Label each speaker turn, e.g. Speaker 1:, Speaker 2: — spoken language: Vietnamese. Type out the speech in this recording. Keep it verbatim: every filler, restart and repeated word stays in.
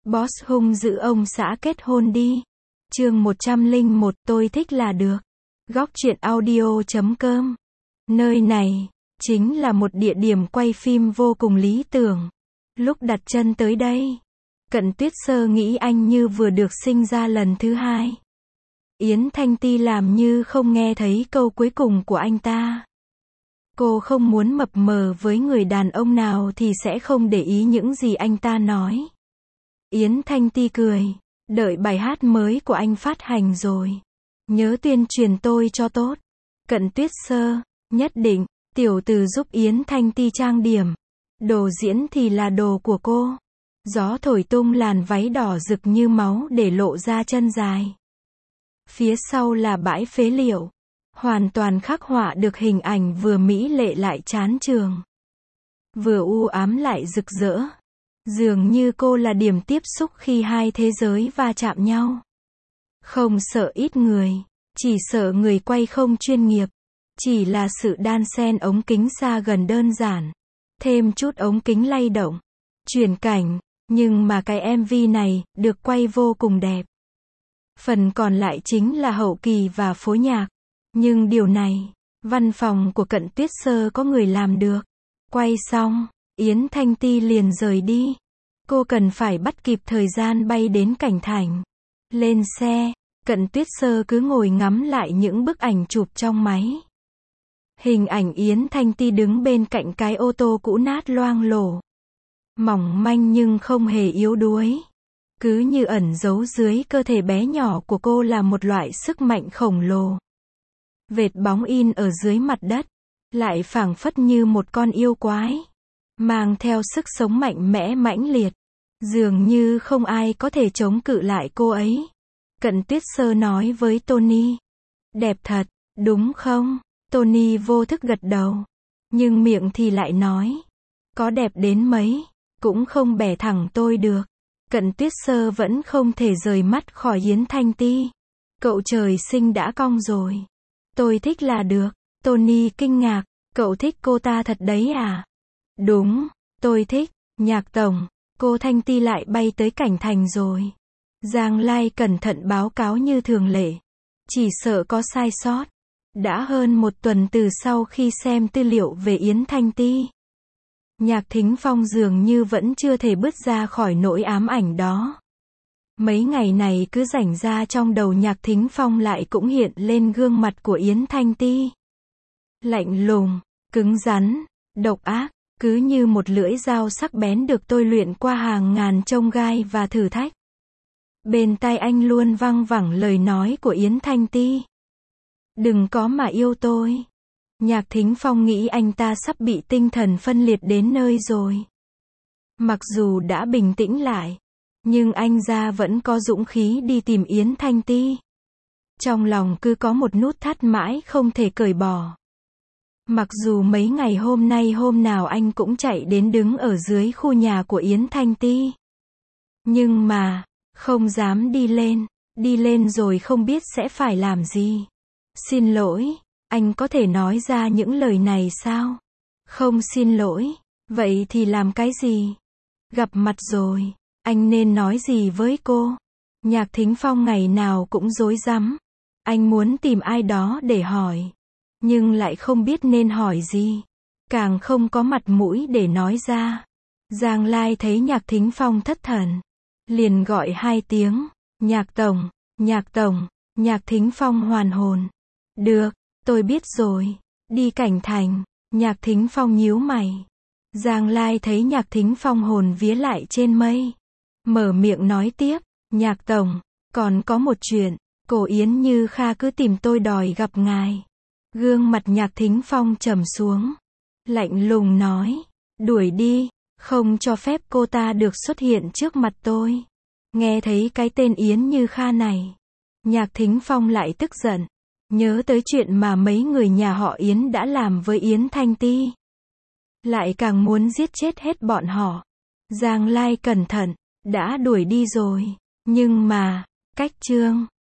Speaker 1: Boss hung dữ ông xã kết hôn đi. Chương một trăm lẻ một tôi thích là được. Góc truyện audio chấm com. Nơi này chính là một địa điểm quay phim vô cùng lý tưởng. Lúc đặt chân tới đây, Cận Tuyết Sơ nghĩ anh như vừa được sinh ra lần thứ hai. Yến Thanh Ti làm như không nghe thấy câu cuối cùng của anh ta. Cô không muốn mập mờ với người đàn ông nào thì sẽ không để ý những gì anh ta nói. Yến Thanh Ti cười, đợi bài hát mới của anh phát hành rồi. Nhớ tuyên truyền tôi cho tốt. Cận Tuyết Sơ, nhất định, tiểu từ giúp Yến Thanh Ti trang điểm. Đồ diễn thì là đồ của cô. Gió thổi tung làn váy đỏ rực như máu để lộ ra chân dài. Phía sau là bãi phế liệu. Hoàn toàn khắc họa được hình ảnh vừa mỹ lệ lại chán chường. Vừa u ám lại rực rỡ. Dường như cô là điểm tiếp xúc khi hai thế giới va chạm nhau. Không sợ ít người, chỉ sợ người quay không chuyên nghiệp. Chỉ là sự đan xen ống kính xa gần đơn giản. Thêm chút ống kính lay động. Chuyển cảnh, nhưng mà cái em vê này, được quay vô cùng đẹp. Phần còn lại chính là hậu kỳ và phối nhạc. Nhưng điều này, văn phòng của Cận Tuyết Sơ có người làm được. Quay xong, Yến Thanh Ti liền rời đi. Cô cần phải bắt kịp thời gian bay đến Cảnh Thành. Lên xe, Cận Tuyết Sơ cứ ngồi ngắm lại những bức ảnh chụp trong máy. Hình ảnh Yến Thanh Ti đứng bên cạnh cái ô tô cũ nát loang lổ. Mỏng manh nhưng không hề yếu đuối. Cứ như ẩn giấu dưới cơ thể bé nhỏ của cô là một loại sức mạnh khổng lồ. Vệt bóng in ở dưới mặt đất, lại phảng phất như một con yêu quái, mang theo sức sống mạnh mẽ mãnh liệt. Dường như không ai có thể chống cự lại cô ấy. Cận Tuyết Sơ nói với Tony. Đẹp thật, đúng không? Tony vô thức gật đầu. Nhưng miệng thì lại nói. Có đẹp đến mấy, cũng không bẻ thẳng tôi được. Cận Tuyết Sơ vẫn không thể rời mắt khỏi Yến Thanh Ti. Cậu trời sinh đã cong rồi. Tôi thích là được. Tony kinh ngạc. Cậu thích cô ta thật đấy à? Đúng, tôi thích. Nhạc tổng, cô Thanh Ti lại bay tới Cảnh Thành rồi. Giang Lai cẩn thận báo cáo như thường lệ. Chỉ sợ có sai sót. Đã hơn một tuần từ sau khi xem tư liệu về Yến Thanh Ti. Nhạc Thính Phong dường như vẫn chưa thể bứt ra khỏi nỗi ám ảnh đó. Mấy ngày này cứ rảnh ra trong đầu Nhạc Thính Phong lại cũng hiện lên gương mặt của Yến Thanh Ti. Lạnh lùng, cứng rắn, độc ác, cứ như một lưỡi dao sắc bén được tôi luyện qua hàng ngàn chông gai và thử thách. Bên tai anh luôn văng vẳng lời nói của Yến Thanh Ti. Đừng có mà yêu tôi. Nhạc Thính Phong nghĩ anh ta sắp bị tinh thần phân liệt đến nơi rồi. Mặc dù đã bình tĩnh lại, nhưng anh ra vẫn có dũng khí đi tìm Yến Thanh Ti. Trong lòng cứ có một nút thắt mãi không thể cởi bỏ. Mặc dù mấy ngày hôm nay hôm nào anh cũng chạy đến đứng ở dưới khu nhà của Yến Thanh Ti. Nhưng mà, không dám đi lên. Đi lên rồi không biết sẽ phải làm gì. Xin lỗi, anh có thể nói ra những lời này sao? Không xin lỗi, vậy thì làm cái gì? Gặp mặt rồi, anh nên nói gì với cô? Nhạc Thính Phong ngày nào cũng rối rắm. Anh muốn tìm ai đó để hỏi. Nhưng lại không biết nên hỏi gì. Càng không có mặt mũi để nói ra. Giang Lai thấy Nhạc Thính Phong thất thần. Liền gọi hai tiếng. Nhạc tổng, nhạc tổng. Nhạc Thính Phong hoàn hồn. Được, tôi biết rồi. Đi Cảnh Thành. Nhạc Thính Phong nhíu mày. Giang Lai thấy Nhạc Thính Phong hồn vía lại trên mây. Mở miệng nói tiếp. Nhạc tổng, còn có một chuyện. Cổ Yến Như Kha cứ tìm tôi đòi gặp ngài. Gương mặt Nhạc Thính Phong trầm xuống. Lạnh lùng nói. Đuổi đi. Không cho phép cô ta được xuất hiện trước mặt tôi. Nghe thấy cái tên Yến Như Kha này. Nhạc Thính Phong lại tức giận. Nhớ tới chuyện mà mấy người nhà họ Yến đã làm với Yến Thanh Ti. Lại càng muốn giết chết hết bọn họ. Giang Lai cẩn thận. Đã đuổi đi rồi. Nhưng mà, cách chương.